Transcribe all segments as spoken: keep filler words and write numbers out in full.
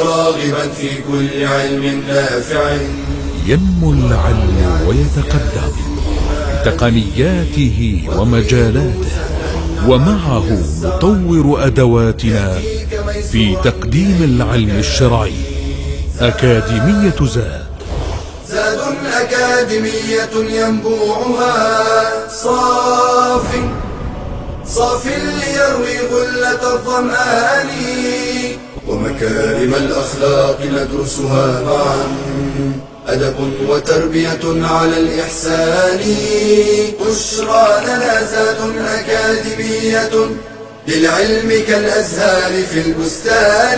راغبا في كل علم نافع. ينمو العلم ويتقدم بتقنياته ومجالاته، ومعه نطور أدواتنا في تقديم العلم الشرعي. أكاديمية زاد، زاد أكاديمية ينبوعها صاف صاف ليروي غلة الظمآن، ومكارم الأخلاق ندرسها معا، أدب وتربية على الإحسان. بشرى لنا زاد أكاديمية للعلم كالأزهار في البستان.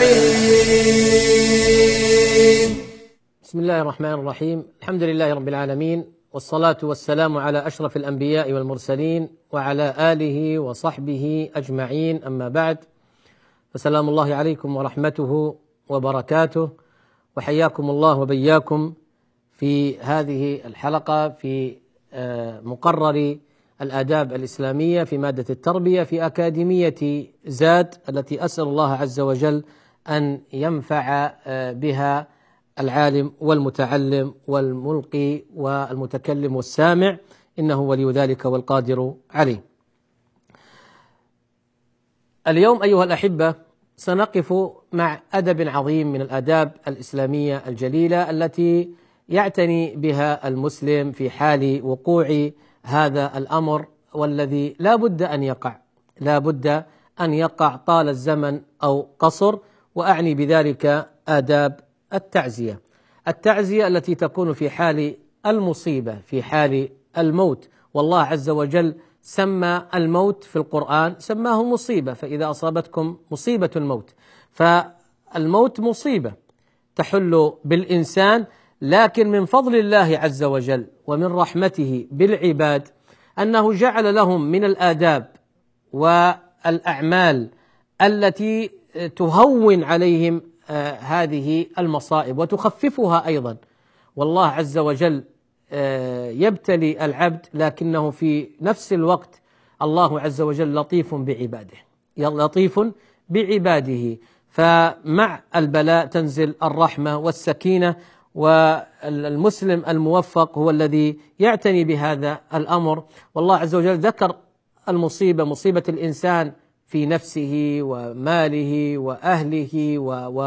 بسم الله الرحمن الرحيم. الحمد لله رب العالمين، والصلاة والسلام على أشرف الأنبياء والمرسلين وعلى آله وصحبه أجمعين، أما بعد، فسلام الله عليكم ورحمته وبركاته، وحياكم الله وبياكم في هذه الحلقة في مقرر الآداب الإسلامية في مادة التربية في أكاديمية زاد، التي أسأل الله عز وجل أن ينفع بها العالم والمتعلم والملقي والمتكلم والسامع، إنه ولي ذلك والقادر عليه. اليوم أيها الأحبة سنقف مع أدب عظيم من الآداب الإسلامية الجليلة التي يعتني بها المسلم في حال وقوع هذا الأمر، والذي لا بد أن يقع لا بد أن يقع طال الزمن أو قصر، وأعني بذلك آداب التعزية. التعزية التي تكون في حال المصيبة، في حال الموت، والله عز وجل سمى الموت في القرآن سماه مصيبة، فإذا أصابتكم مصيبة الموت، فالموت مصيبة تحل بالإنسان، لكن من فضل الله عز وجل ومن رحمته بالعباد أنه جعل لهم من الآداب والأعمال التي تهون عليهم آه هذه المصائب وتخففها أيضا. والله عز وجل آه يبتلي العبد، لكنه في نفس الوقت الله عز وجل لطيف بعباده لطيف بعباده فمع البلاء تنزل الرحمة والسكينة، والمسلم الموفق هو الذي يعتني بهذا الأمر. والله عز وجل ذكر المصيبة، مصيبة الإنسان في نفسه وماله وأهله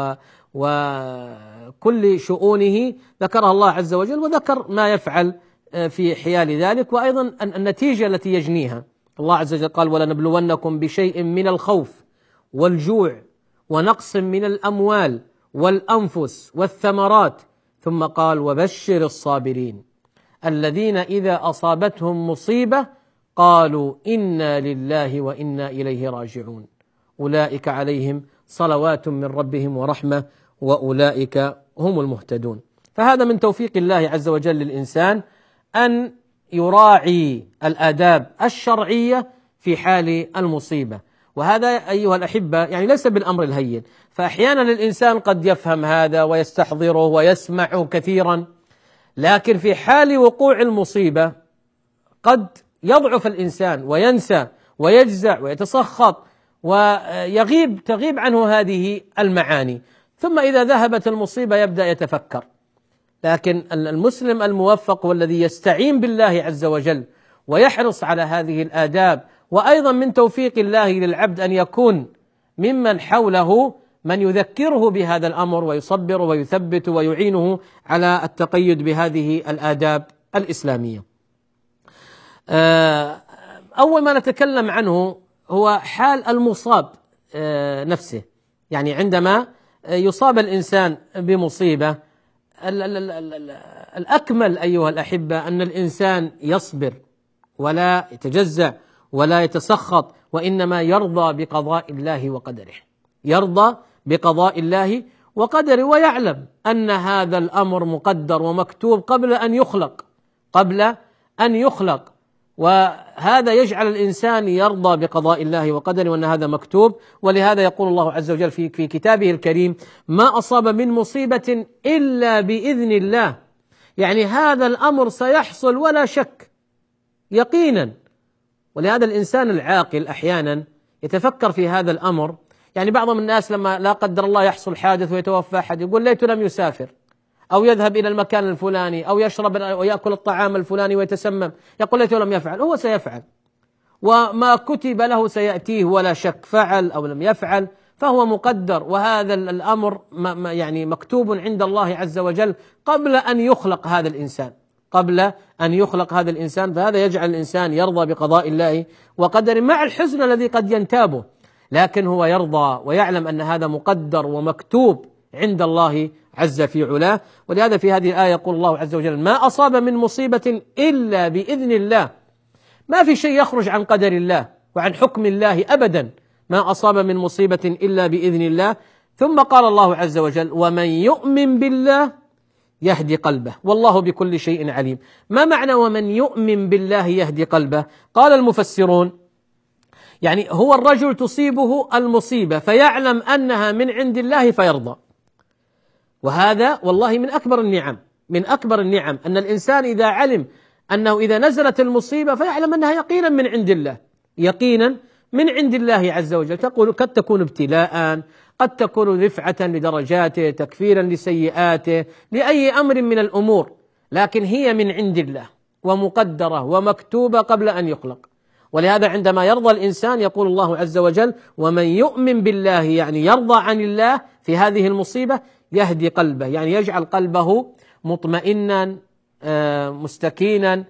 وكل شؤونه، ذكرها الله عز وجل، وذكر ما يفعل في حيال ذلك، وأيضا النتيجة التي يجنيها. الله عز وجل قال: ولنبلونكم بشيء من الخوف والجوع ونقص من الأموال والأنفس والثمرات، ثم قال: وبشر الصابرين الذين إذا أصابتهم مصيبة قالوا إنا لله وإنا إليه راجعون أولئك عليهم صلوات من ربهم ورحمة وأولئك هم المهتدون. فهذا من توفيق الله عز وجل للإنسان أن يراعي الآداب الشرعية في حال المصيبة، وهذا أيها الأحبة يعني ليس بالأمر الهين، فأحيانا الإنسان قد يفهم هذا ويستحضره ويسمعه كثيرا، لكن في حال وقوع المصيبة قد يضعف الإنسان وينسى ويجزع ويتسخط ويغيب تغيب عنه هذه المعاني، ثم إذا ذهبت المصيبة يبدأ يتفكر. لكن المسلم الموفق هو الذي يستعين بالله عز وجل ويحرص على هذه الآداب، وأيضا من توفيق الله للعبد أن يكون ممن حوله من يذكره بهذا الأمر ويصبر ويثبت ويعينه على التقيد بهذه الآداب الإسلامية. أول ما نتكلم عنه هو حال المصاب نفسه، يعني عندما يصاب الإنسان بمصيبة، الأكمل أيها الأحبة أن الإنسان يصبر ولا يتجزع ولا يتسخط، وإنما يرضى بقضاء الله وقدره يرضى بقضاء الله وقدره ويعلم أن هذا الأمر مقدر ومكتوب قبل أن يخلق قبل أن يخلق وهذا يجعل الإنسان يرضى بقضاء الله وقدره، وأن هذا مكتوب. ولهذا يقول الله عز وجل في في كتابه الكريم: ما أصاب من مصيبة إلا بإذن الله، يعني هذا الأمر سيحصل ولا شك يقينا. ولهذا الإنسان العاقل أحيانا يتفكر في هذا الأمر، يعني بعض الناس لما لا قدر الله يحصل حادث ويتوفى أحد يقول ليت لم يسافر، أو يذهب إلى المكان الفلاني، أو يشرب ويأكل الطعام الفلاني ويتسمم، يقول ليت لم يفعل. هو سيفعل، وما كتب له سيأتيه ولا شك، فعل أو لم يفعل فهو مقدر، وهذا الأمر يعني مكتوب عند الله عز وجل قبل أن يخلق هذا الإنسان، قبل أن يخلق هذا الإنسان. فهذا يجعل الإنسان يرضى بقضاء الله وقدره مع الحزن الذي قد ينتابه، لكن هو يرضى ويعلم أن هذا مقدر ومكتوب عند الله عز في علاه. ولهذا في هذه الآية يقول الله عز وجل: ما أصاب من مصيبة إلا بإذن الله. ما في شيء يخرج عن قدر الله وعن حكم الله أبدا، ما أصاب من مصيبة إلا بإذن الله. ثم قال الله عز وجل: ومن يؤمن بالله يهدي قلبه والله بكل شيء عليم. ما معنى ومن يؤمن بالله يهدي قلبه؟ قال المفسرون يعني هو الرجل تصيبه المصيبة فيعلم أنها من عند الله فيرضى، وهذا والله من أكبر النعم، من أكبر النعم أن الإنسان إذا علم أنه إذا نزلت المصيبة فيعلم أنها يقينا من عند الله، يقينا من عند الله عز وجل. تقول قد تكون ابتلاء، قد تكون رفعة لدرجاته، تكفيرا لسيئاته، لأي أمر من الأمور، لكن هي من عند الله ومقدرة ومكتوبة قبل أن يخلق. ولهذا عندما يرضى الإنسان يقول الله عز وجل: ومن يؤمن بالله، يعني يرضى عن الله في هذه المصيبة، يهدي قلبه، يعني يجعل قلبه مطمئنا مستكينا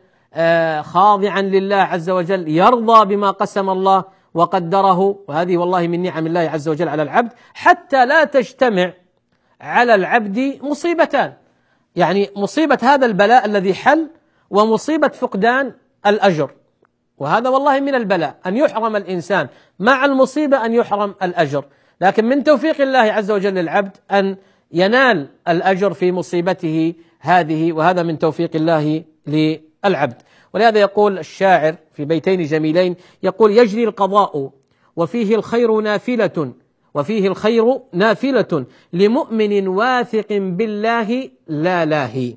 خاضعا لله عز وجل، يرضى بما قسم الله وقدره. وهذه والله من نعم الله عز وجل على العبد، حتى لا تجتمع على العبد مصيبتان، يعني مصيبة هذا البلاء الذي حل ومصيبة فقدان الأجر. وهذا والله من البلاء أن يحرم الإنسان مع المصيبة أن يحرم الأجر، لكن من توفيق الله عز وجل للعبد أن ينال الأجر في مصيبته هذه، وهذا من توفيق الله للعبد. ولهذا يقول الشاعر في بيتين جميلين، يقول: يجري القضاء وفيه الخير نافلة، وفيه الخير نافلة لمؤمن واثق بالله لا لاهي،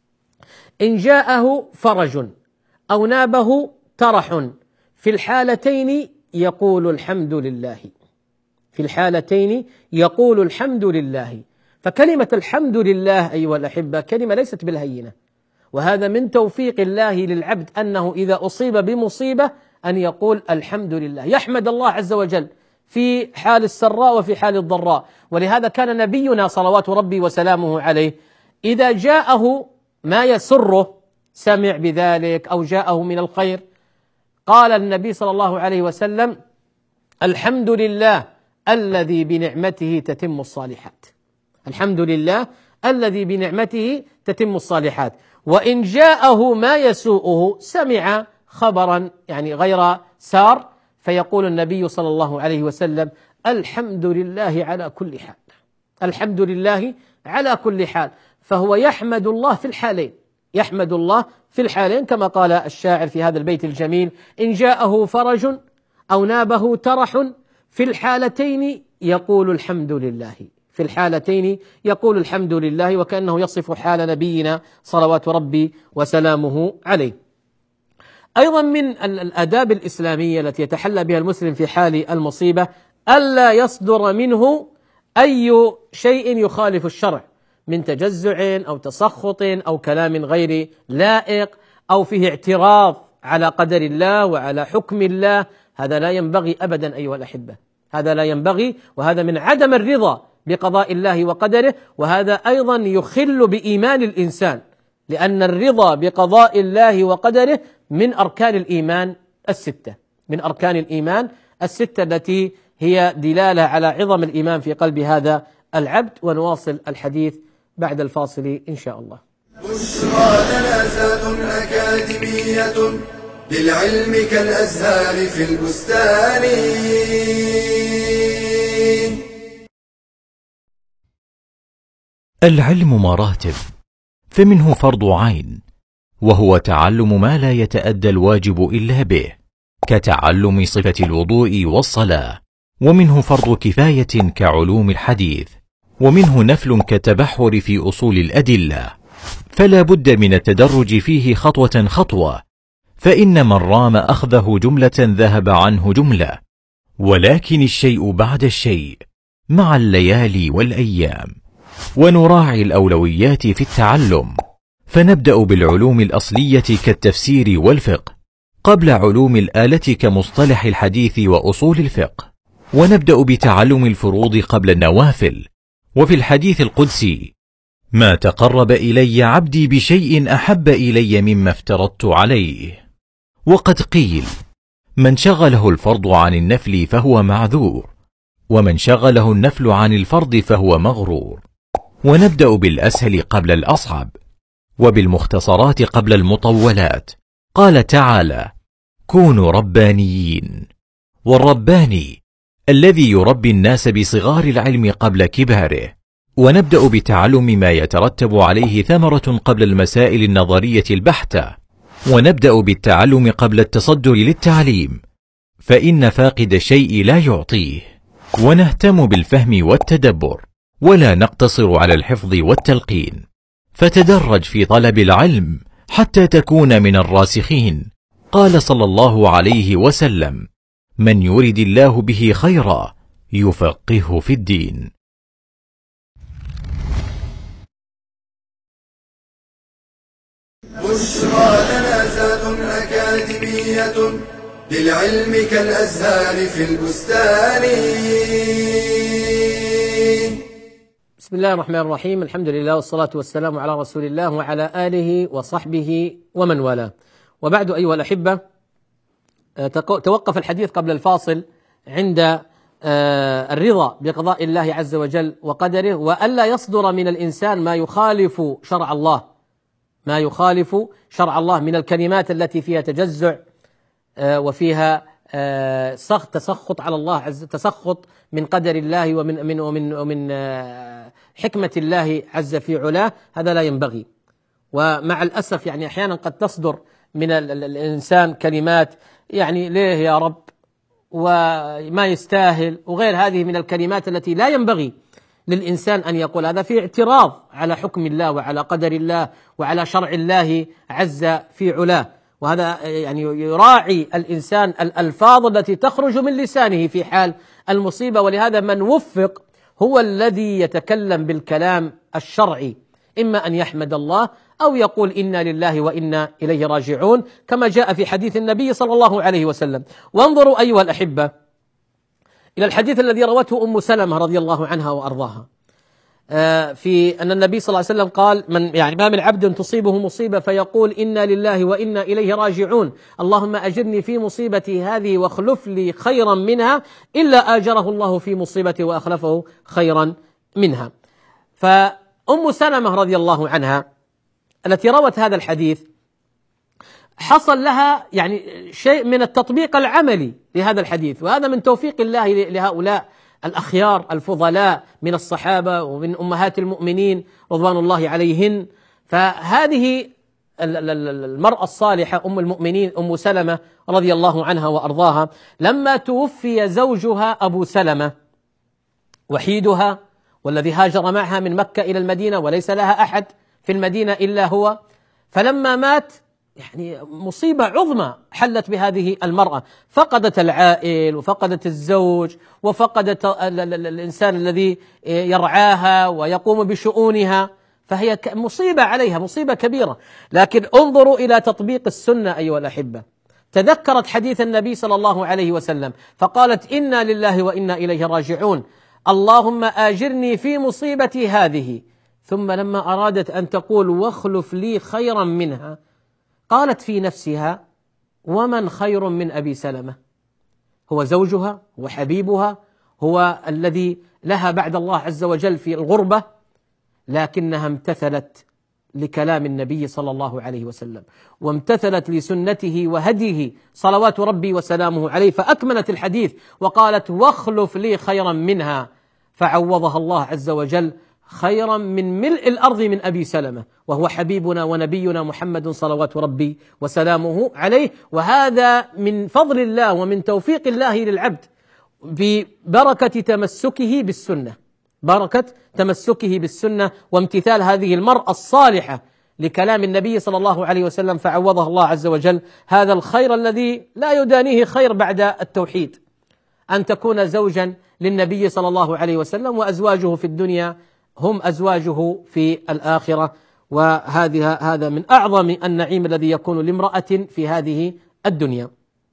إن جاءه فرج أو نابه ترح، في الحالتين يقول الحمد لله، في الحالتين يقول الحمد لله. فكلمة الحمد لله أيها الأحبة كلمة ليست بالهينة، وهذا من توفيق الله للعبد أنه إذا أصيب بمصيبة أن يقول الحمد لله، يحمد الله عز وجل في حال السراء وفي حال الضراء. ولهذا كان نبينا صلوات ربي وسلامه عليه إذا جاءه ما يسره، سمع بذلك أو جاءه من الخير، قال النبي صلى الله عليه وسلم: الحمد لله الذي بنعمته تتم الصالحات، الحمد لله الذي بنعمته تتم الصالحات. وإن جاءه ما يسوءه، سمع خبرا يعني غير سار، فيقول النبي صلى الله عليه وسلم: الحمد لله على كل حال، الحمد لله على كل حال. فهو يحمد الله في الحالين، يحمد الله في الحالين، كما قال الشاعر في هذا البيت الجميل: إن جاءه فرج أو نابه ترح، في الحالتين يقول الحمد لله، في الحالتين يقول الحمد لله، وكأنه يصف حال نبينا صلوات ربي وسلامه عليه. أيضا من الآداب الإسلامية التي يتحلى بها المسلم في حال المصيبة ألا يصدر منه أي شيء يخالف الشرع من تجزع أو تسخط أو كلام غير لائق أو فيه اعتراض على قدر الله وعلى حكم الله. هذا لا ينبغي أبدا أيها الأحبة، هذا لا ينبغي، وهذا من عدم الرضا بقضاء الله وقدره، وهذا أيضا يخل بإيمان الإنسان، لأن الرضا بقضاء الله وقدره من أركان الإيمان الستة، من أركان الإيمان الستة التي هي دلالة على عظم الإيمان في قلب هذا العبد. ونواصل الحديث بعد الفاصل إن شاء الله. بشرى جنازات أكاديمية للعلم كالأزهار في البستان. العلم مراتب، فمنه فرض عين وهو تعلم ما لا يتأدى الواجب إلا به، كتعلم صفة الوضوء والصلاة، ومنه فرض كفاية كعلوم الحديث، ومنه نفل كالتبحر في أصول الأدلة، فلا بد من التدرج فيه خطوة خطوة، فإن من رام أخذه جملة ذهب عنه جملة، ولكن الشيء بعد الشيء مع الليالي والأيام، ونراعي الأولويات في التعلم، فنبدأ بالعلوم الأصلية كالتفسير والفقه قبل علوم الآلة كمصطلح الحديث وأصول الفقه، ونبدأ بتعلم الفروض قبل النوافل. وفي الحديث القدسي: ما تقرب إلي عبدي بشيء أحب إلي مما افترضت عليه. وقد قيل: من شغله الفرض عن النفل فهو معذور، ومن شغله النفل عن الفرض فهو مغرور. ونبدأ بالأسهل قبل الأصعب، وبالمختصرات قبل المطولات. قال تعالى: كونوا ربانيين. والرباني الذي يربي الناس بصغار العلم قبل كباره. ونبدأ بتعلم ما يترتب عليه ثمرة قبل المسائل النظرية البحتة. ونبدأ بالتعلم قبل التصدر للتعليم، فإن فاقد الشيء لا يعطيه. ونهتم بالفهم والتدبر، ولا نقتصر على الحفظ والتلقين، فتدرج في طلب العلم حتى تكون من الراسخين. قال صلى الله عليه وسلم: من يرد الله به خيرا يفقهه في الدين. بشرى لنا زاد أكاديمية للعلم كالأزهار في البستان. بسم الله الرحمن الرحيم، الحمد لله والصلاة والسلام على رسول الله وعلى آله وصحبه ومن والاه، وبعد أيها الأحبة، توقف الحديث قبل الفاصل عند الرضا بقضاء الله عز وجل وقدره، وألا يصدر من الإنسان ما يخالف شرع الله ما يخالف شرع الله من الكلمات التي فيها تجزع وفيها سخط تسخط على الله عز تسخط من قدر الله ومن من ومن ومن حكمة الله عز في علاه. هذا لا ينبغي. ومع الأسف يعني أحيانا قد تصدر من الإنسان كلمات يعني ليه يا رب وما يستاهل وغير هذه من الكلمات التي لا ينبغي للإنسان أن يقول. هذا في اعتراض على حكم الله وعلى قدر الله وعلى شرع الله عز في علاه. وهذا يعني يراعي الإنسان الألفاظ التي تخرج من لسانه في حال المصيبة. ولهذا من وفق هو الذي يتكلم بالكلام الشرعي، إما أن يحمد الله أو يقول إنا لله وإنا إليه راجعون، كما جاء في حديث النبي صلى الله عليه وسلم. وانظروا أيها الأحبة إلى الحديث الذي روته أم سلمة رضي الله عنها وأرضاها في أن النبي صلى الله عليه وسلم قال: من يعني ما من عبد تصيبه مصيبة فيقول إنا لله وإنا إليه راجعون، اللهم أجرني في مصيبتي هذه واخلف لي خيرا منها، إلا آجره الله في مصيبته وأخلفه خيرا منها. فأم سلمة رضي الله عنها التي روت هذا الحديث حصل لها يعني شيء من التطبيق العملي لهذا الحديث، وهذا من توفيق الله لهؤلاء الأخيار الفضلاء من الصحابة ومن أمهات المؤمنين رضوان الله عليهن. فهذه المرأة الصالحة أم المؤمنين أم سلمة رضي الله عنها وأرضاها، لما توفي زوجها أبو سلمة وحيدها والذي هاجر معها من مكة إلى المدينة وليس لها أحد في المدينة إلا هو، فلما مات يعني مصيبة عظمى حلت بهذه المرأة، فقدت العائل وفقدت الزوج وفقدت الإنسان الذي يرعاها ويقوم بشؤونها، فهي مصيبة عليها، مصيبة كبيرة. لكن انظروا إلى تطبيق السنة أيها الأحبة. تذكرت حديث النبي صلى الله عليه وسلم فقالت: إنا لله وإنا إليه راجعون، اللهم آجرني في مصيبتي هذه. ثم لما أرادت أن تقول واخلف لي خيرا منها، قالت في نفسها: ومن خير من أبي سلمة؟ هو زوجها وحبيبها، هو الذي لها بعد الله عز وجل في الغربة، لكنها امتثلت لكلام النبي صلى الله عليه وسلم وامتثلت لسنته وهديه صلوات ربي وسلامه عليه، فأكملت الحديث وقالت: واخلف لي خيرا منها، فعوضها الله عز وجل خيرا من ملء الأرض من أبي سلمة، وهو حبيبنا ونبينا محمد صلوات ربي وسلامه عليه. وهذا من فضل الله ومن توفيق الله للعبد ببركة تمسكه بالسنة، بركة تمسكه بالسنة وامتثال هذه المرأة الصالحة لكلام النبي صلى الله عليه وسلم، فعوضها الله عز وجل هذا الخير الذي لا يدانيه خير بعد التوحيد. أن تكون زوجا للنبي صلى الله عليه وسلم، وأزواجه في الدنيا هم أزواجه في الآخرة. وهذه هذا من أعظم النعيم الذي يكون لامرأة في هذه الدنيا.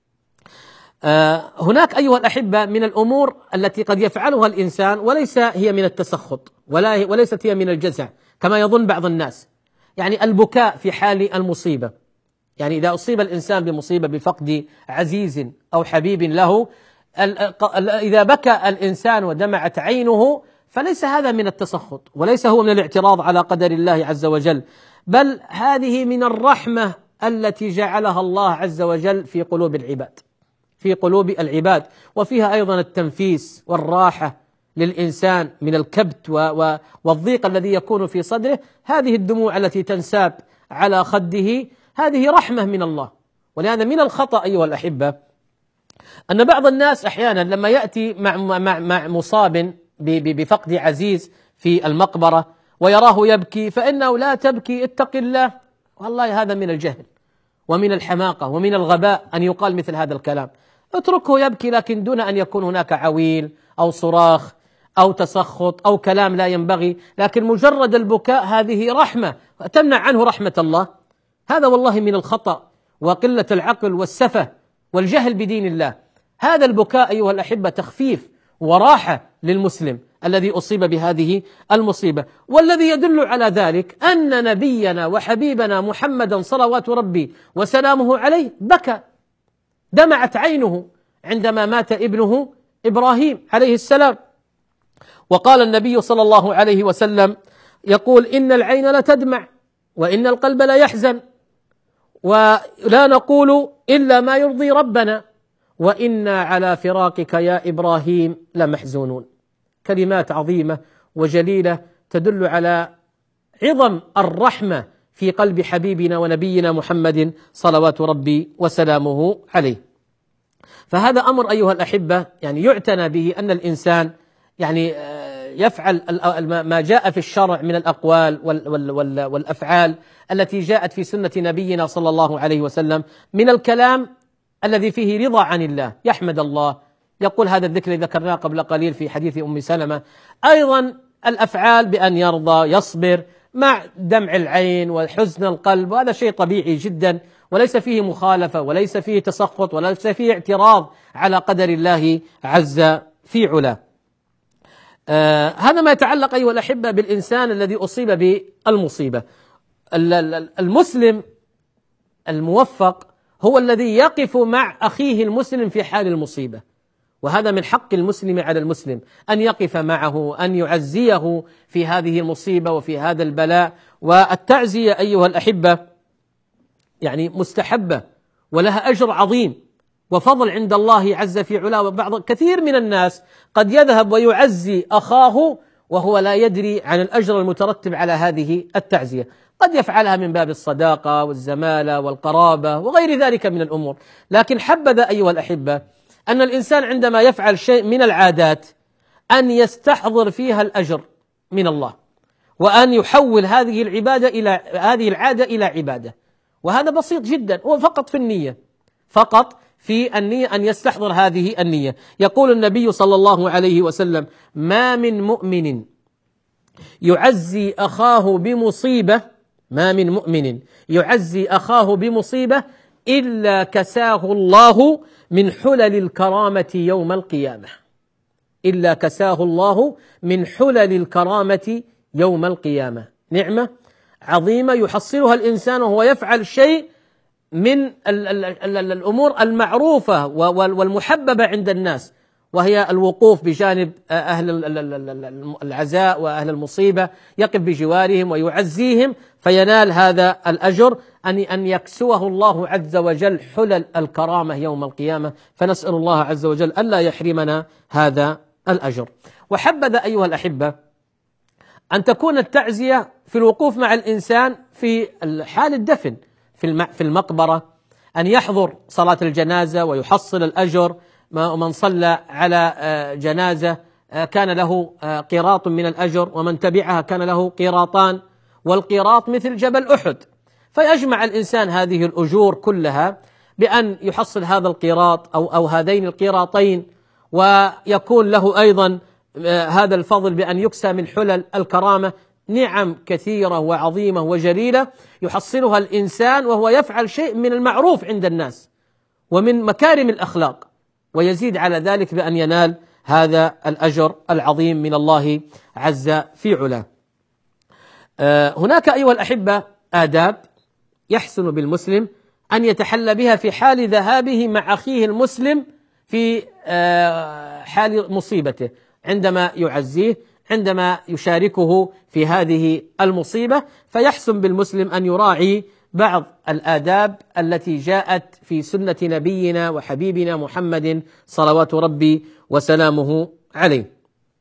هناك أيها الأحبة من الأمور التي قد يفعلها الإنسان وليس هي من التسخط ولا وليست هي من الجزع كما يظن بعض الناس، يعني البكاء في حال المصيبة. يعني إذا أصيب الإنسان بمصيبة بفقد عزيز أو حبيب له، إذا بكى الإنسان ودمعت عينه فليس هذا من التسخط وليس هو من الاعتراض على قدر الله عز وجل، بل هذه من الرحمة التي جعلها الله عز وجل في قلوب العباد في قلوب العباد وفيها أيضا التنفيس والراحة للإنسان من الكبت والضيق الذي يكون في صدره. هذه الدموع التي تنساب على خده هذه رحمة من الله. ولهذا من الخطأ أيها الأحبة أن بعض الناس أحيانا لما يأتي مع, مع, مع مصاب بفقد عزيز في المقبرة ويراه يبكي فإنه لا تبكي اتق الله. والله هذا من الجهل ومن الحماقة ومن الغباء أن يقال مثل هذا الكلام. اتركه يبكي لكن دون أن يكون هناك عويل أو صراخ أو تسخط أو كلام لا ينبغي، لكن مجرد البكاء هذه رحمة تمنع عنه رحمة الله. هذا والله من الخطأ وقلة العقل والسفة والجهل بدين الله. هذا البكاء أيها الأحبة تخفيف وراحة للمسلم الذي أصيب بهذه المصيبة. والذي يدل على ذلك أن نبينا وحبيبنا محمدا صلوات ربي وسلامه عليه بكى، دمعت عينه عندما مات ابنه إبراهيم عليه السلام. وقال النبي صلى الله عليه وسلم يقول إن العين لتدمع وإن القلب لا يحزن ولا نقول إلا ما يرضي ربنا وإنا على فراقك يا إبراهيم لمحزونون. كلمات عظيمة وجليلة تدل على عظم الرحمة في قلب حبيبنا ونبينا محمد صلوات ربي وسلامه عليه. فهذا أمر أيها الأحبة يعني يعتنى به، أن الإنسان يعني يفعل ما جاء في الشرع من الأقوال والأفعال التي جاءت في سنة نبينا صلى الله عليه وسلم، من الكلام الذي فيه رضا عن الله، يحمد الله، يقول هذا الذكر الذي ذكرناه قبل قليل في حديث أم سلمة. أيضا الأفعال بأن يرضى يصبر مع دمع العين وحزن القلب، وهذا شيء طبيعي جدا وليس فيه مخالفة وليس فيه تسخط وليس فيه اعتراض على قدر الله عز في علاه. آه هذا ما يتعلق أيها الأحبة بالإنسان الذي أصيب بالمصيبة. المسلم الموفق هو الذي يقف مع أخيه المسلم في حال المصيبة، وهذا من حق المسلم على المسلم أن يقف معه، أن يعزيه في هذه المصيبة وفي هذا البلاء. والتعزية أيها الأحبة يعني مستحبة ولها أجر عظيم وفضل عند الله عز في علاه. وبعض كثير من الناس قد يذهب ويعزي أخاه وهو لا يدري عن الأجر المترتب على هذه التعزية، قد يفعلها من باب الصداقة والزمالة والقرابة وغير ذلك من الأمور. لكن حبذا أيها الأحبة أن الإنسان عندما يفعل شيء من العادات أن يستحضر فيها الأجر من الله، وأن يحول هذه العبادة إلى هذه العادة إلى عبادة. وهذا بسيط جدا، هو فقط في النية، فقط في النية أن يستحضر هذه النية. يقول النبي صلى الله عليه وسلم ما من مؤمن يعزي أخاه بمصيبة ما من مؤمن يعزي أخاه بمصيبة إلا كساه الله من حلل الكرامة يوم القيامة إلا كساه الله من حلل الكرامة يوم القيامة. نعمة عظيمة يحصلها الإنسان وهو يفعل شيء من الأمور المعروفة والمحببة عند الناس، وهي الوقوف بجانب أهل العزاء وأهل المصيبة، يقف بجوارهم ويعزيهم فينال هذا الأجر أن أن يكسوه الله عز وجل حلل الكرامة يوم القيامة. فنسأل الله عز وجل ألا يحرمنا هذا الأجر. وحبذا أيها الأحبة أن تكون التعزية في الوقوف مع الإنسان في حال الدفن في المقبرة، أن يحضر صلاة الجنازة ويحصل الأجر. من صلى على جنازة كان له قيراط من الأجر، ومن تبعها كان له قيراطان، والقيراط مثل جبل أحد. فيجمع الإنسان هذه الأجور كلها بأن يحصل هذا القيراط أو أو هذين القيراطين، ويكون له أيضا هذا الفضل بأن يكسى من حلل الكرامة نعم كثيرة وعظيمة وجليلة يحصلها الإنسان وهو يفعل شيء من المعروف عند الناس ومن مكارم الأخلاق، ويزيد على ذلك بأن ينال هذا الأجر العظيم من الله عز في علاه. هناك أيها الأحبة آداب يحسن بالمسلم أن يتحلى بها في حال ذهابه مع أخيه المسلم في حال مصيبته، عندما يعزيه، عندما يشاركه في هذه المصيبة، فيحسن بالمسلم أن يراعي بعض الآداب التي جاءت في سنة نبينا وحبيبنا محمد صلوات ربي وسلامه عليه.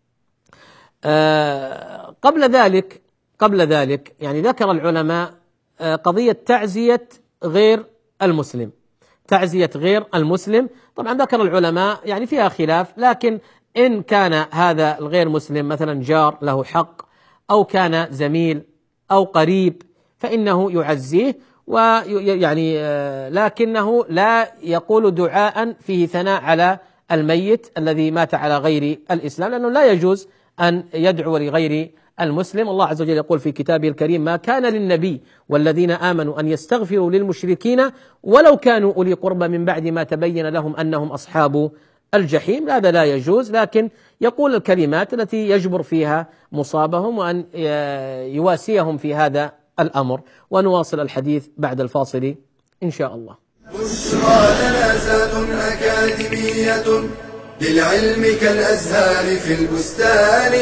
آه قبل ذلك قبل ذلك يعني ذكر العلماء آه قضية تعزية غير المسلم، تعزية غير المسلم. طبعا ذكر العلماء يعني فيها خلاف، لكن إن كان هذا الغير مسلم مثلا جار له حق أو كان زميل أو قريب فإنه يعزيه، ويعني لكنه لا يقول دعاء فيه ثناء على الميت الذي مات على غير الإسلام، لأنه لا يجوز أن يدعو لغير المسلم. الله عز وجل يقول في كتابه الكريم: ما كان للنبي والذين آمنوا أن يستغفروا للمشركين ولو كانوا أولي قربى من بعد ما تبين لهم أنهم أصحاب الجحيم. هذا لا يجوز، لكن يقول الكلمات التي يجبر فيها مصابهم وأن يواسيهم في هذا الأمر. ونواصل الحديث بعد الفاصل إن شاء الله. بشرى لنا زاد أكاديمية للعلم كالأزهار في البستان.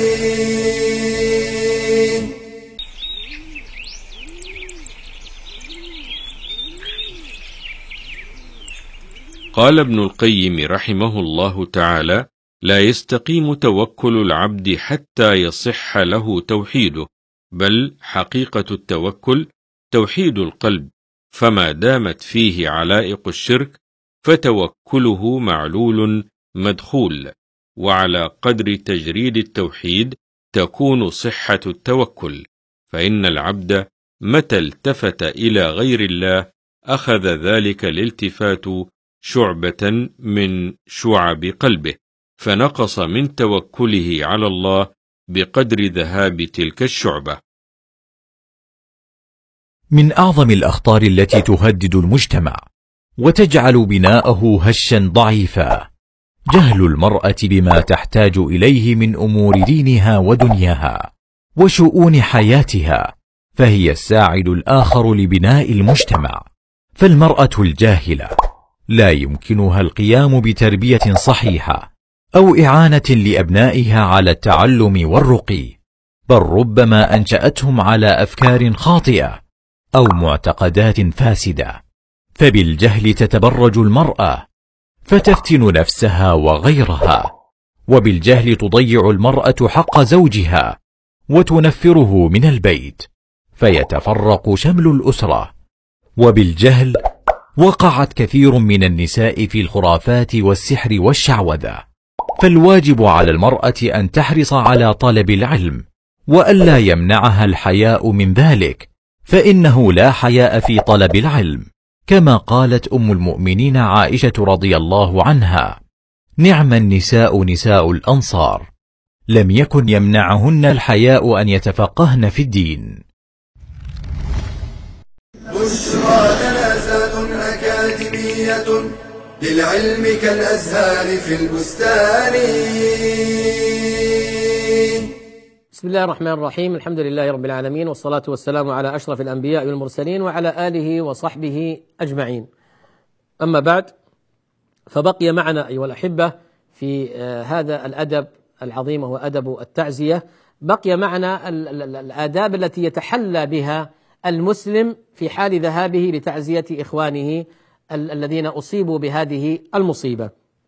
قال ابن القيم رحمه الله تعالى: لا يستقيم توكل العبد حتى يصح له توحيده، بل حقيقة التوكل توحيد القلب، فما دامت فيه علائق الشرك فتوكله معلول مدخول، وعلى قدر تجريد التوحيد تكون صحة التوكل، فإن العبد متى التفت إلى غير الله أخذ ذلك الالتفات شعبة من شعب قلبه، فنقص من توكله على الله بقدر ذهاب تلك الشعبة. من أعظم الأخطار التي تهدد المجتمع وتجعل بناءه هشا ضعيفا جهل المرأة بما تحتاج إليه من أمور دينها ودنياها وشؤون حياتها، فهي الساعد الآخر لبناء المجتمع. فالمرأة الجاهلة لا يمكنها القيام بتربية صحيحة أو إعانة لأبنائها على التعلم والرقي، بل ربما أنشأتهم على أفكار خاطئة أو معتقدات فاسدة. فبالجهل تتبرج المرأة فتفتن نفسها وغيرها، وبالجهل تضيع المرأة حق زوجها وتنفره من البيت فيتفرق شمل الأسرة. وبالجهل وقعت كثير من النساء في الخرافات والسحر والشعوذة. فالواجب على المرأة أن تحرص على طلب العلم وألا يمنعها الحياء من ذلك، فإنه لا حياء في طلب العلم، كما قالت أم المؤمنين عائشة رضي الله عنها: نعم النساء نساء الأنصار، لم يكن يمنعهن الحياء أن يتفقهن في الدين. بشرى لنا زاد أكاديمية للعلم كالأزهار في البستان. بسم الله الرحمن الرحيم، الحمد لله رب العالمين، والصلاة والسلام على أشرف الأنبياء والمرسلين وعلى آله وصحبه أجمعين. أما بعد، فبقي معنا أيها الأحبة في هذا الأدب العظيم وهو أدب التعزية، بقي معنا الآداب التي يتحلى بها المسلم في حال ذهابه لتعزية إخوانه الذين أصيبوا بهذه المصيبة.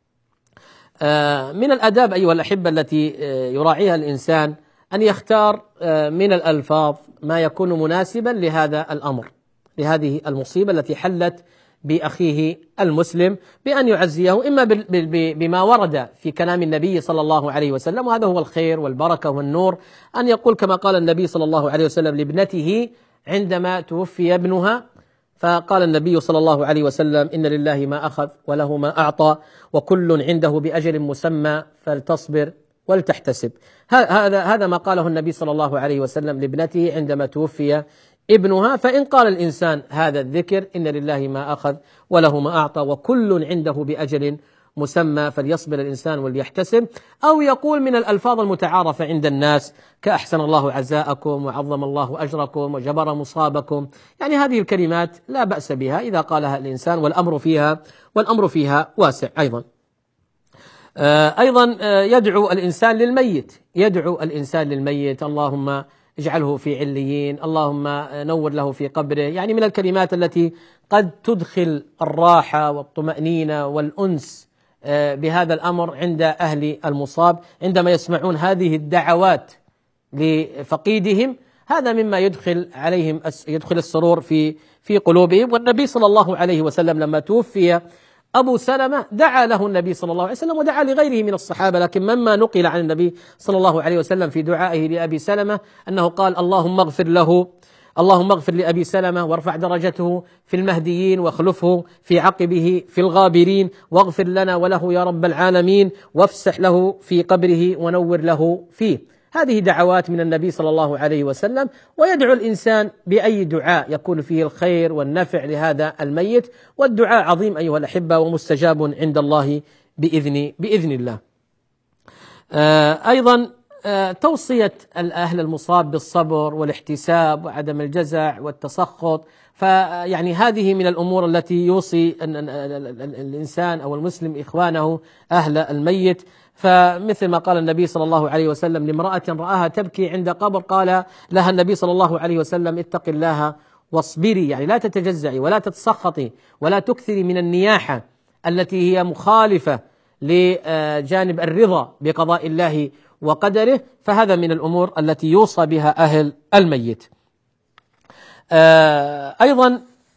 من الآداب أيها الأحبة التي يراعيها الإنسان أن يختار من الألفاظ ما يكون مناسبا لهذا الأمر، لهذه المصيبة التي حلت بأخيه المسلم، بأن يعزيه إما بما ورد في كلام النبي صلى الله عليه وسلم، وهذا هو الخير والبركة والنور، أن يقول كما قال النبي صلى الله عليه وسلم لابنته عندما توفي ابنها: فقال النبي صلى الله عليه وسلم: إن لله ما أخذ وله ما أعطى وكل عنده بأجل مسمى فلتصبر ولتحتسب. هذا هذا ما قاله النبي صلى الله عليه وسلم لابنته عندما توفي ابنها. فإن قال الإنسان هذا الذكر: إن لله ما أخذ وله ما أعطى وكل عنده بأجل مسمى فليصبر الإنسان وليحتسب، أو يقول من الألفاظ المتعارفة عند الناس كأحسن الله عزاءكم وعظم الله أجركم وجبر مصابكم، يعني هذه الكلمات لا بأس بها إذا قالها الإنسان، والأمر فيها والأمر فيها واسع. أيضا أيضا يدعو الإنسان للميت، يدعو الإنسان للميت: اللهم اجعله في عليين، اللهم نور له في قبره، يعني من الكلمات التي قد تدخل الراحة والطمأنينة والأنس بهذا الأمر عند أهل المصاب عندما يسمعون هذه الدعوات لفقيدهم. هذا مما يدخل عليهم يدخل السرور في في قلوبهم. والنبي صلى الله عليه وسلم لما توفي أبو سلمة دعا له النبي صلى الله عليه وسلم ودعا لغيره من الصحابة، لكن مما نقل عن النبي صلى الله عليه وسلم في دعائه لأبي سلمة أنه قال: اللهم اغفر له، اللهم اغفر لأبي سلمة وارفع درجته في المهديين واخلفه في عقبه في الغابرين، واغفر لنا وله يا رب العالمين، وافسح له في قبره ونور له فيه. هذه دعوات من النبي صلى الله عليه وسلم. ويدعو الإنسان بأي دعاء يكون فيه الخير والنفع لهذا الميت، والدعاء عظيم أيها الأحبة ومستجاب عند الله بإذن بإذن الله. أيضا توصية الأهل المصاب بالصبر والاحتساب وعدم الجزع والتسخط، فيعني هذه من الأمور التي يوصي الإنسان أو المسلم إخوانه أهل الميت. فمثل ما قال النبي صلى الله عليه وسلم لامرأة رآها تبكي عند قبر، قال لها النبي صلى الله عليه وسلم: اتق الله واصبري، يعني لا تتجزعي ولا تتسخطي ولا تكثري من النياحة التي هي مخالفة لجانب الرضا بقضاء الله وقدره. فهذا من الأمور التي يوصى بها أهل الميت. أيضا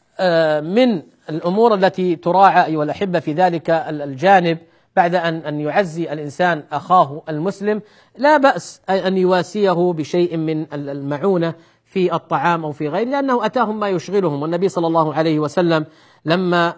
من الأمور التي تراعى أيها الأحبة في ذلك الجانب بعد أن أن يعزي الإنسان أخاه المسلم، لا بأس أن يواسيه بشيء من المعونة في الطعام أو في غيره، لأنه أتاهم ما يشغلهم. والنبي صلى الله عليه وسلم لما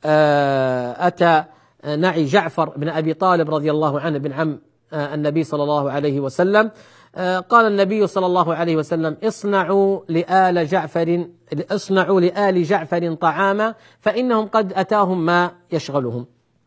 أتى نعي جعفر بن أبي طالب رضي الله عنه بن عم النبي صلى الله عليه وسلم، قال النبي صلى الله عليه وسلم: اصنعوا لآل جعفر اصنعوا لآل جعفر طعاما فإنهم قد أتاهم ما يشغلهم.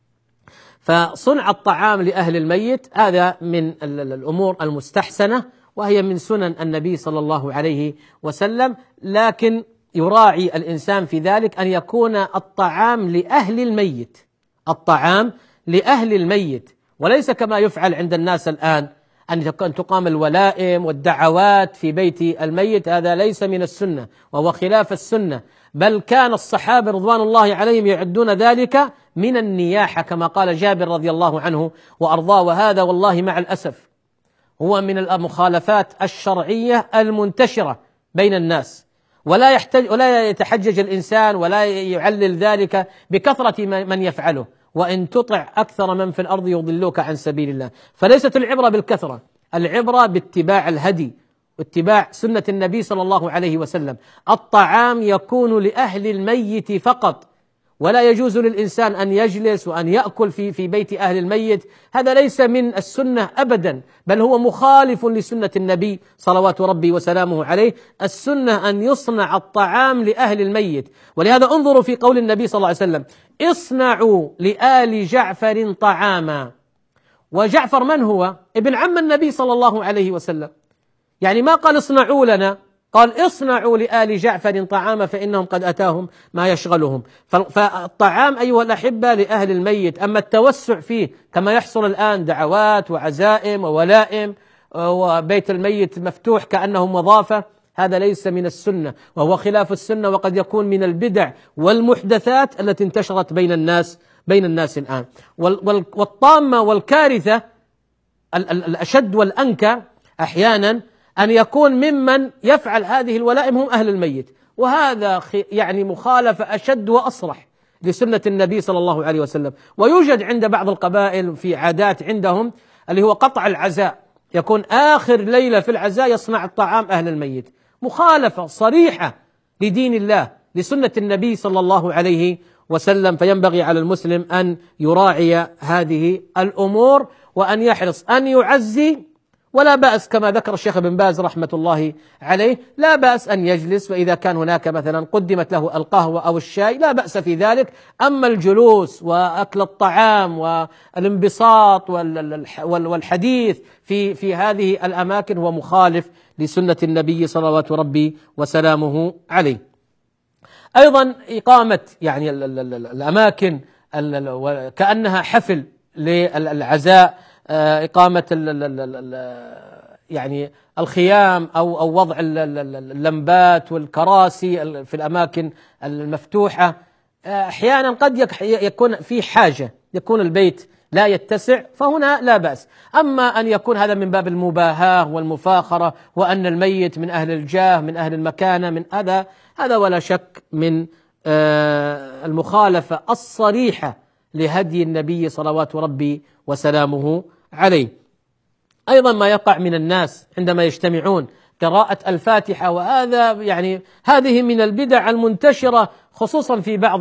فصنع الطعام لأهل الميت هذا من الأمور المستحسنة، وهي من سنن النبي صلى الله عليه وسلم، لكن يراعي الإنسان في ذلك أن يكون الطعام لأهل الميت، الطعام لأهل الميت، وليس كما يفعل عند الناس الآن أن تقام الولائم والدعوات في بيت الميت. هذا ليس من السنة وهو خلاف السنة، بل كان الصحابة رضوان الله عليهم يعدون ذلك من النياحة كما قال جابر رضي الله عنه وأرضاه. وهذا والله مع الأسف هو من المخالفات الشرعية المنتشرة بين الناس، ولا يحتج ولا يتحجج الإنسان ولا يعلل ذلك بكثرة من يفعله. وإن تطع أكثر من في الأرض يضلوك عن سبيل الله. فليست العبرة بالكثرة، العبرة باتباع الهدي واتباع سنة النبي صلى الله عليه وسلم. الطعام يكون لأهل الميت فقط، ولا يجوز للإنسان أن يجلس وأن يأكل في في بيت أهل الميت. هذا ليس من السنة أبدا، بل هو مخالف لسنة النبي صلوات ربي وسلامه عليه. السنة أن يصنع الطعام لأهل الميت. ولهذا انظروا في قول النبي صلى الله عليه وسلم: اصنعوا لآل جعفر طعاما. وجعفر من هو؟ ابن عم النبي صلى الله عليه وسلم، يعني ما قال اصنعوا لنا، قال اصنعوا لآل جعفر طعاما فإنهم قد أتاهم ما يشغلهم. فالطعام أيها الأحبة لأهل الميت. أما التوسع فيه كما يحصل الآن دعوات وعزائم وولائم وبيت الميت مفتوح كأنه مضافة، هذا ليس من السنة وهو خلاف السنة، وقد يكون من البدع والمحدثات التي انتشرت بين الناس بين الناس الآن. والطامة والكارثة الأشد والأنكى أحيانا أن يكون ممن يفعل هذه الولائم هم أهل الميت، وهذا يعني مخالفة أشد وأصرح لسنة النبي صلى الله عليه وسلم. ويوجد عند بعض القبائل في عادات عندهم اللي هو قطع العزاء، يكون آخر ليلة في العزاء يصنع الطعام أهل الميت، مخالفة صريحة لدين الله لسنة النبي صلى الله عليه وسلم، فينبغي على المسلم أن يراعي هذه الأمور وأن يحرص أن يعزي. ولا بأس كما ذكر الشيخ ابن باز رحمة الله عليه، لا بأس أن يجلس، وإذا كان هناك مثلا قدمت له القهوة أو الشاي لا بأس في ذلك. أما الجلوس وأكل الطعام والانبساط والحديث في في هذه الأماكن هو مخالف لسنة النبي صلوات ربي وسلامه عليه. أيضا إقامة يعني الأماكن كأنها حفل للعزاء، إقامة يعني الخيام أو أو وضع اللمبات والكراسي في الأماكن المفتوحة، أحيانا قد يكون في حاجة، يكون البيت لا يتسع، فهنا لا بأس. أما أن يكون هذا من باب المباهاة والمفاخرة وأن الميت من أهل الجاه من أهل المكانة من هذا هذا ولا شك من المخالفة الصريحة لهدي النبي صلوات ربي وسلامه عليه. أيضا ما يقع من الناس عندما يجتمعون قراءة الفاتحة، وهذا يعني هذه من البدع المنتشرة خصوصا في بعض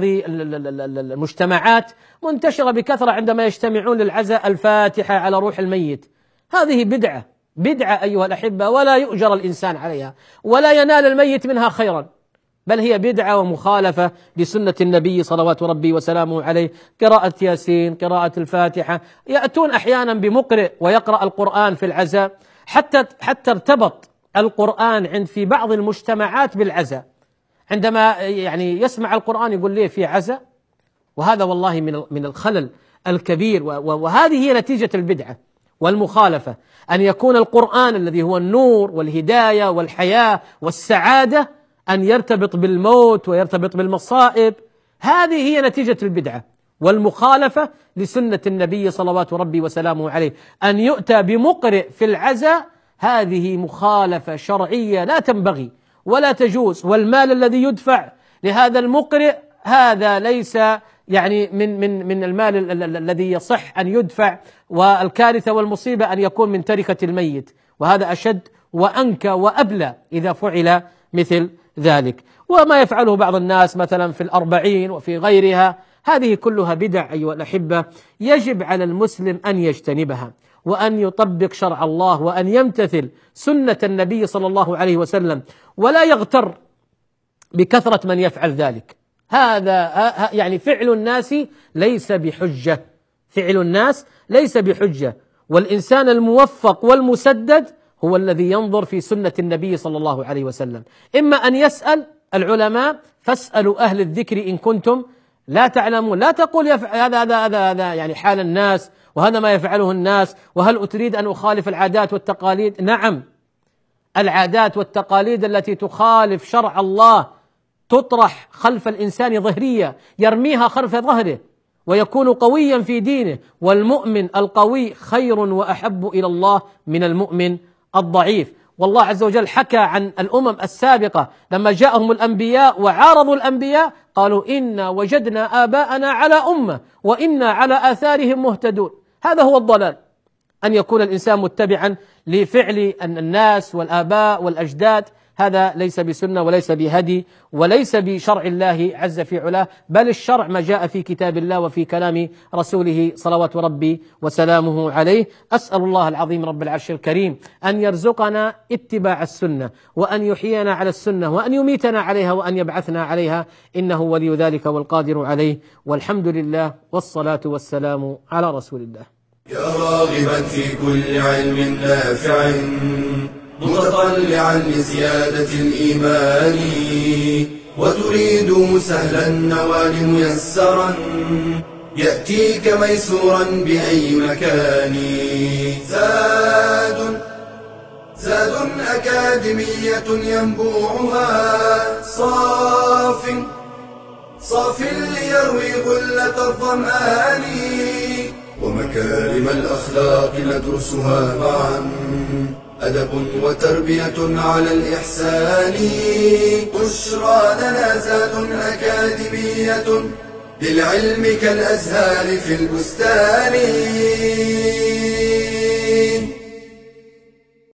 المجتمعات، منتشرة بكثرة عندما يجتمعون للعزاء الفاتحة على روح الميت. هذه بدعة بدعة أيها الأحبة، ولا يؤجر الإنسان عليها ولا ينال الميت منها خيرا، بل هي بدعة ومخالفة لسنة النبي صلوات ربي وسلامه عليه. قراءة ياسين، قراءة الفاتحة، يأتون أحيانا بمقرئ ويقرأ القرآن في العزاء، حتى حتى ارتبط القرآن عند في بعض المجتمعات بالعزاء، عندما يعني يسمع القرآن يقول ليه في عزاء، وهذا والله من من الخلل الكبير، وهذه هي نتيجة البدعة والمخالفة، أن يكون القرآن الذي هو النور والهداية والحياة والسعادة أن يرتبط بالموت ويرتبط بالمصائب. هذه هي نتيجة البدعة والمخالفة لسنة النبي صلوات ربي وسلامه عليه. أن يؤتى بمقرئ في العزاء هذه مخالفة شرعية لا تنبغي ولا تجوز، والمال الذي يدفع لهذا المقرئ هذا ليس يعني من من من المال الذي يصح أن يدفع، والكارثة والمصيبة أن يكون من تركة الميت، وهذا أشد وأنكى وأبلى إذا فعل مثل ذلك. وما يفعله بعض الناس مثلا في الأربعين وفي غيرها، هذه كلها بدع أيها الأحبة، يجب على المسلم أن يجتنبها وأن يطبق شرع الله وأن يمتثل سنة النبي صلى الله عليه وسلم، ولا يغتر بكثرة من يفعل ذلك. هذا يعني فعل الناس ليس بحجة، فعل الناس ليس بحجة، والإنسان الموفق والمسدد هو الذي ينظر في سنة النبي صلى الله عليه وسلم. إما أن يسأل العلماء، فاسألوا أهل الذكر إن كنتم لا تعلمون. لا تقول يفعل هذا هذا هذا هذا يعني حال الناس وهذا ما يفعله الناس، وهل أتريد أن أخالف العادات والتقاليد؟ نعم، العادات والتقاليد التي تخالف شرع الله تطرح خلف الإنسان ظهرية، يرميها خلف ظهره ويكون قويا في دينه. والمؤمن القوي خير وأحب إلى الله من المؤمن الضعيف. والله عز وجل حكى عن الأمم السابقة لما جاءهم الأنبياء وعارضوا الأنبياء قالوا إنا وجدنا آباءنا على أمة وإنا على آثارهم مهتدون. هذا هو الضلال، أن يكون الإنسان متبعا لفعل الناس والآباء والأجداد. هذا ليس بسنة وليس بهدي وليس بشرع الله عز في علاه، بل الشرع ما جاء في كتاب الله وفي كلام رسوله صلوات ربي وسلامه عليه. أسأل الله العظيم رب العرش الكريم أن يرزقنا اتباع السنة، وأن يحيينا على السنة، وأن يميتنا عليها، وأن يبعثنا عليها، إنه ولي ذلك والقادر عليه. والحمد لله والصلاة والسلام على رسول الله. يا راغبا في كل علم نافع متطلعا لزيادة الإيمان، وتريد سهلا النوال ميسرا يأتيك ميسورا بأي مكان. زاد زاد أكاديمية ينبوعها صاف صاف ليروي غلة الظمآن، ومكارم الأخلاق ندرسها معا، أدب وتربية على الإحسان. بشرى لنا زاد أكاديمية للعلم كالأزهار في البستان.